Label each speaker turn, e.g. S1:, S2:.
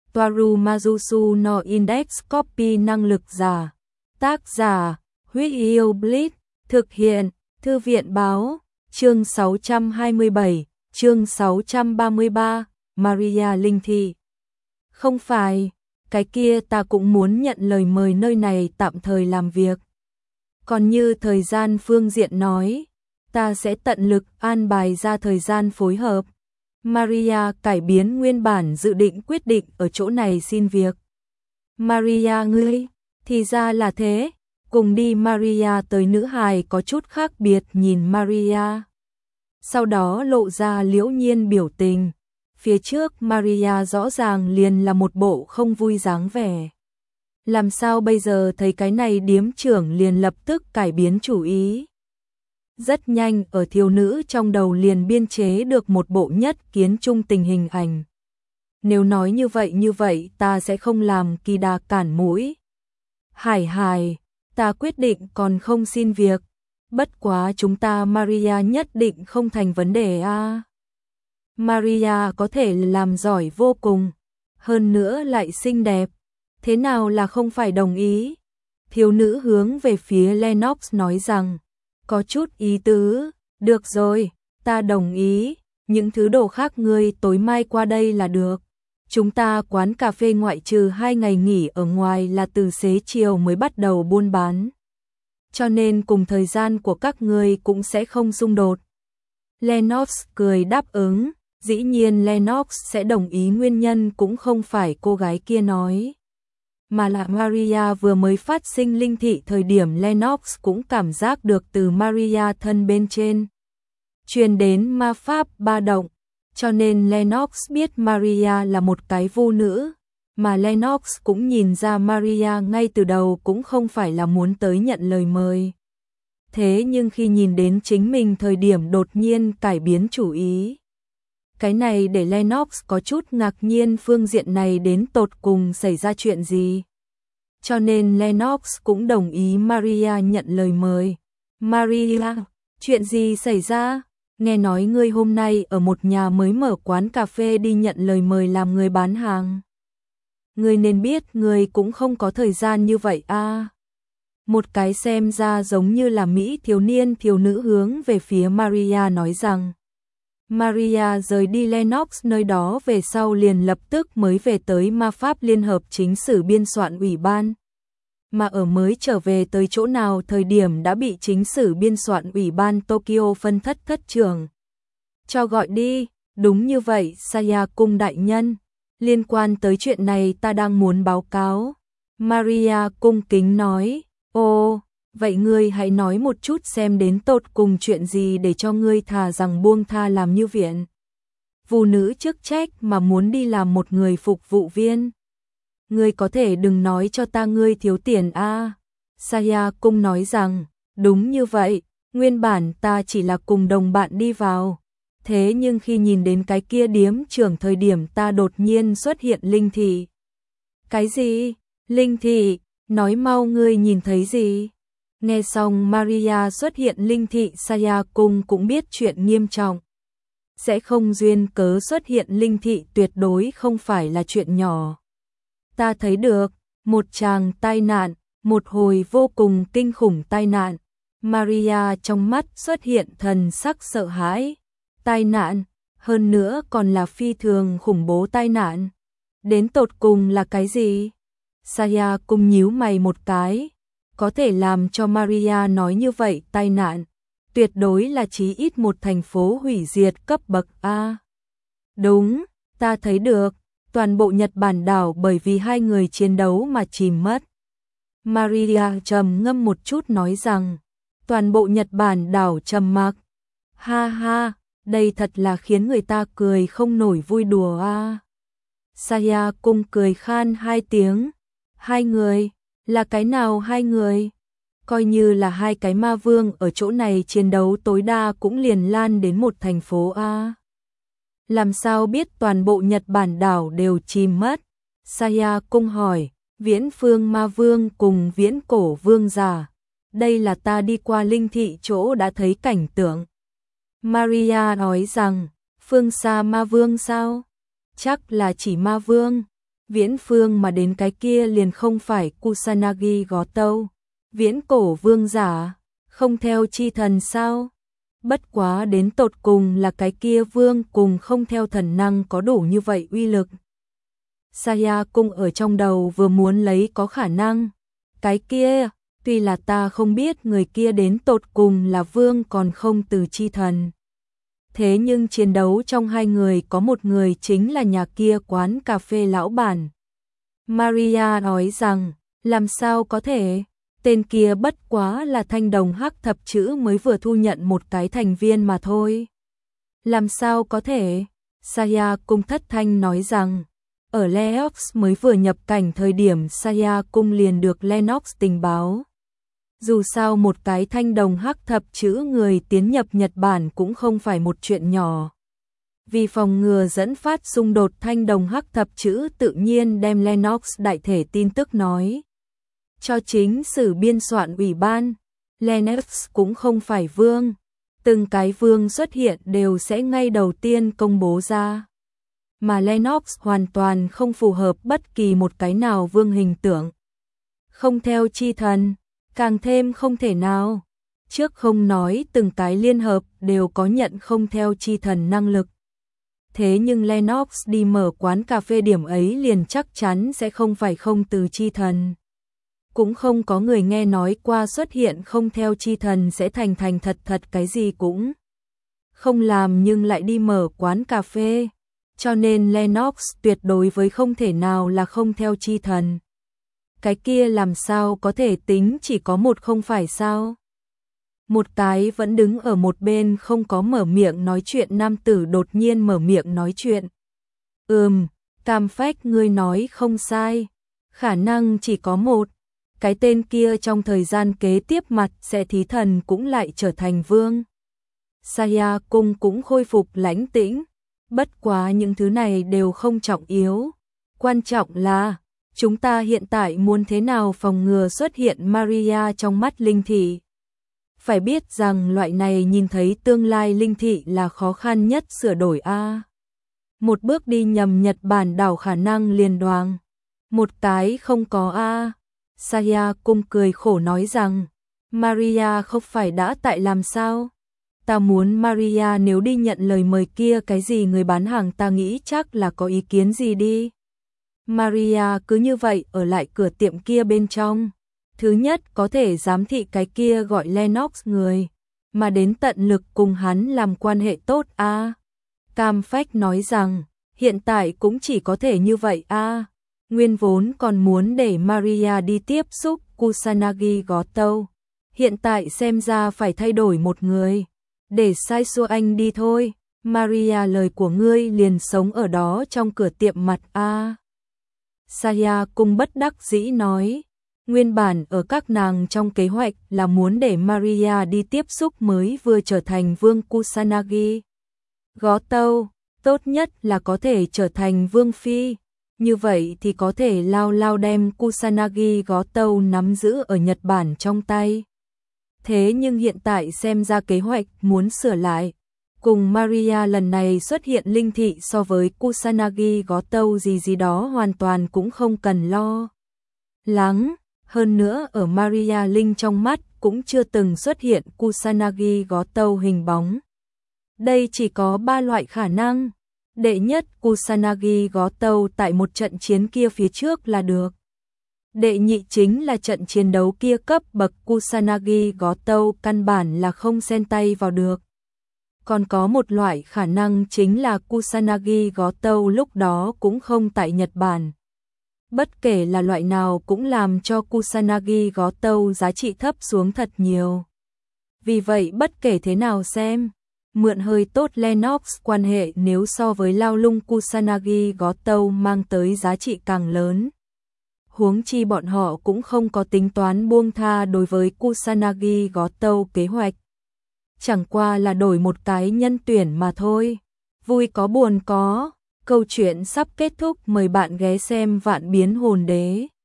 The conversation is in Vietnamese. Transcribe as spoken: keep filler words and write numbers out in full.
S1: Toaru Majusu no Index Copy năng lực giả. Tác giả, Huyết Yêu Blitz, thực hiện, Thư viện báo, chương sáu trăm hai mươi bảy, chương sáu trăm ba mươi ba, Maria Linh Thị. Không phải, cái kia ta cũng muốn nhận lời mời nơi này tạm thời làm việc. Còn như thời gian phương diện nói, ta sẽ tận lực an bài ra thời gian phối hợp. Maria cải biến nguyên bản dự định quyết định ở chỗ này xin việc. Maria ngươi, thì ra là thế, cùng đi. Maria tới nữ hài có chút khác biệt nhìn Maria. Sau đó lộ ra liễu nhiên biểu tình. Phía trước Maria rõ ràng liền là một bộ không vui dáng vẻ. Làm sao bây giờ thấy cái này điếm trưởng liền lập tức cải biến chủ ý. Rất nhanh ở thiếu nữ trong đầu liền biên chế được một bộ nhất kiến trung tình hình ảnh. Nếu nói như vậy như vậy ta sẽ không làm kỳ đà cản mũi. Hải Hải, ta quyết định còn không xin việc. Bất quá chúng ta Maria nhất định không thành vấn đề a. À. Maria có thể làm giỏi vô cùng, hơn nữa lại xinh đẹp. Thế nào là không phải đồng ý? Thiếu nữ hướng về phía Lennox nói rằng, có chút ý tứ, được rồi, ta đồng ý, những thứ đồ khác ngươi tối mai qua đây là được. Chúng ta quán cà phê ngoại trừ hai ngày nghỉ ở ngoài là từ xế chiều mới bắt đầu buôn bán. Cho nên cùng thời gian của các ngươi cũng sẽ không xung đột. Lennox cười đáp ứng, dĩ nhiên Lennox sẽ đồng ý nguyên nhân cũng không phải cô gái kia nói. Mà là Maria vừa mới phát sinh linh thị thời điểm Lennox cũng cảm giác được từ Maria thân bên trên truyền đến ma pháp ba động, cho nên Lennox biết Maria là một cái vu nữ, mà Lennox cũng nhìn ra Maria ngay từ đầu cũng không phải là muốn tới nhận lời mời. Thế nhưng khi nhìn đến chính mình thời điểm đột nhiên cải biến chủ ý. Cái này để Lennox có chút ngạc nhiên phương diện này đến tột cùng xảy ra chuyện gì. Cho nên Lennox cũng đồng ý Maria nhận lời mời. Maria, chuyện gì xảy ra? Nghe nói ngươi hôm nay ở một nhà mới mở quán cà phê đi nhận lời mời làm người bán hàng. Ngươi nên biết ngươi cũng không có thời gian như vậy a. À. Một cái xem ra giống như là Mỹ thiếu niên thiếu nữ hướng về phía Maria nói rằng. Maria rời đi Lennox nơi đó về sau liền lập tức mới về tới ma pháp liên hợp chính sử biên soạn ủy ban. Mà ở mới trở về tới chỗ nào thời điểm đã bị chính sử biên soạn ủy ban Tokyo phân thất thất trưởng cho gọi đi. Đúng như vậy, Saya cung đại nhân, liên quan tới chuyện này ta đang muốn báo cáo. Maria cung kính nói, ô, vậy ngươi hãy nói một chút xem đến tột cùng chuyện gì để cho ngươi thà rằng buông tha làm như viện vụ nữ chức trách mà muốn đi làm một người phục vụ viên. Ngươi có thể đừng nói cho ta ngươi thiếu tiền a. À. Saya cung nói rằng, đúng như vậy, nguyên bản ta chỉ là cùng đồng bạn đi vào. Thế nhưng khi nhìn đến cái kia điếm trưởng thời điểm ta đột nhiên xuất hiện linh thị. Cái gì? Linh thị? Nói mau ngươi nhìn thấy gì? Nghe xong Maria xuất hiện linh thị, Saya cung cũng biết chuyện nghiêm trọng. Sẽ không duyên cớ xuất hiện linh thị tuyệt đối không phải là chuyện nhỏ. Ta thấy được, một tràng tai nạn, một hồi vô cùng kinh khủng tai nạn. Maria trong mắt xuất hiện thần sắc sợ hãi. Tai nạn, hơn nữa còn là phi thường khủng bố tai nạn. Đến tột cùng là cái gì? Saya cung nhíu mày một cái. Có thể làm cho Maria nói như vậy tai nạn. Tuyệt đối là chí ít một thành phố hủy diệt cấp bậc A. Đúng, ta thấy được. Toàn bộ Nhật Bản đảo bởi vì hai người chiến đấu mà chìm mất. Maria trầm ngâm một chút nói rằng, toàn bộ Nhật Bản đảo trầm mặc. Ha ha, đây thật là khiến người ta cười không nổi vui đùa a. À. Saya cung cười khan hai tiếng. Hai người, là cái nào hai người? Coi như là hai cái ma vương ở chỗ này chiến đấu tối đa cũng liền lan đến một thành phố a. À. Làm sao biết toàn bộ Nhật Bản đảo đều chìm mất? Saya cung hỏi, Viễn Phương Ma Vương cùng Viễn Cổ Vương giả. Đây là ta đi qua linh thị chỗ đã thấy cảnh tượng. Maria nói rằng, phương xa Ma Vương sao? Chắc là chỉ Ma Vương. viễn phương mà đến cái kia liền không phải Kusanagi Gotou, viễn cổ vương giả, không theo chi thần sao? Bất quá đến tột cùng là cái kia vương cùng không theo thần năng có đủ như vậy uy lực. Saya cung ở trong đầu vừa muốn lấy có khả năng. Cái kia, tuy là ta không biết người kia đến tột cùng là vương còn không từ chi thần. Thế nhưng chiến đấu trong hai người có một người chính là nhà kia quán cà phê lão bản. Maria nói rằng, làm sao có thể, tên kia bất quá là thanh đồng hắc thập chữ mới vừa thu nhận một cái thành viên mà thôi. Làm sao có thể, Saya cung thất thanh nói rằng, ở Lennox mới vừa nhập cảnh thời điểm Saya cung liền được Lennox tình báo. Dù sao một cái thanh đồng hắc thập chữ người tiến nhập Nhật Bản cũng không phải một chuyện nhỏ. Vì phòng ngừa dẫn phát xung đột thanh đồng hắc thập chữ tự nhiên đem Lennox đại thể tin tức nói cho chính sử biên soạn ủy ban. Lennox cũng không phải vương. Từng cái vương xuất hiện đều sẽ ngay đầu tiên công bố ra. Mà Lennox hoàn toàn không phù hợp bất kỳ một cái nào vương hình tượng. Không theo chi thần, càng thêm không thể nào. Trước không nói từng cái liên hợp đều có nhận không theo chi thần năng lực. Thế nhưng Lennox đi mở quán cà phê điểm ấy liền chắc chắn sẽ không phải không từ chi thần. Cũng không có người nghe nói qua xuất hiện không theo chi thần sẽ thành thành thật thật cái gì cũng không làm nhưng lại đi mở quán cà phê. Cho nên Lennox tuyệt đối với không thể nào là không theo chi thần. Cái kia làm sao có thể tính chỉ có một không phải sao? Một cái vẫn đứng ở một bên không có mở miệng nói chuyện nam tử đột nhiên mở miệng nói chuyện. Ừm, Cam Phách ngươi nói không sai. Khả năng chỉ có một. Cái tên kia trong thời gian kế tiếp mặt sẽ thí thần cũng lại trở thành vương. Saya cung cũng khôi phục lãnh tĩnh. Bất quá những thứ này đều không trọng yếu. Quan trọng là, chúng ta hiện tại muốn thế nào phòng ngừa xuất hiện Maria trong mắt linh thị. Phải biết rằng loại này nhìn thấy tương lai linh thị là khó khăn nhất sửa đổi a. Một bước đi nhầm Nhật Bản đảo khả năng liền đoàng. Một cái không có a. Saya cung cười khổ nói rằng, Maria không phải đã tại làm sao? Ta muốn Maria nếu đi nhận lời mời kia cái gì người bán hàng ta nghĩ chắc là có ý kiến gì đi. Maria cứ như vậy ở lại cửa tiệm kia bên trong. Thứ nhất có thể giám thị cái kia gọi Lennox người, mà đến tận lực cùng hắn làm quan hệ tốt a. À. Cam Phách nói rằng, hiện tại cũng chỉ có thể như vậy a. À. Nguyên vốn còn muốn để Maria đi tiếp xúc Kusanagi Gotou. Hiện tại xem ra phải thay đổi một người. Để sai xua anh đi thôi. Maria lời của ngươi liền sống ở đó trong cửa tiệm mặt a. À. Saya cung bất đắc dĩ nói. Nguyên bản ở các nàng trong kế hoạch là muốn để Maria đi tiếp xúc mới vừa trở thành vương Kusanagi Gotou, tốt nhất là có thể trở thành vương phi, như vậy thì có thể lao lao đem Kusanagi Gotou nắm giữ ở Nhật Bản trong tay. Thế nhưng hiện tại xem ra kế hoạch muốn sửa lại, cùng Maria lần này xuất hiện linh thị so với Kusanagi Gotou gì gì đó hoàn toàn cũng không cần lo lắng. Hơn nữa ở Maria Linh trong mắt cũng chưa từng xuất hiện Kusanagi Gotou hình bóng. Đây chỉ có ba loại khả năng. Đệ nhất, Kusanagi Gotou tại một trận chiến kia phía trước là được. Đệ nhị chính là trận chiến đấu kia cấp bậc Kusanagi Gotou căn bản là không xen tay vào được. Còn có một loại khả năng chính là Kusanagi Gotou lúc đó cũng không tại Nhật Bản. Bất kể là loại nào cũng làm cho Kusanagi Gotou giá trị thấp xuống thật nhiều. Vì vậy bất kể thế nào xem, mượn hơi tốt Lennox quan hệ nếu so với lao lung Kusanagi Gotou mang tới giá trị càng lớn. Huống chi bọn họ cũng không có tính toán buông tha đối với Kusanagi Gotou kế hoạch. Chẳng qua là đổi một cái nhân tuyển mà thôi. Vui có buồn có. Câu chuyện sắp kết thúc, mời bạn ghé xem Vạn Biến Hồn Đế.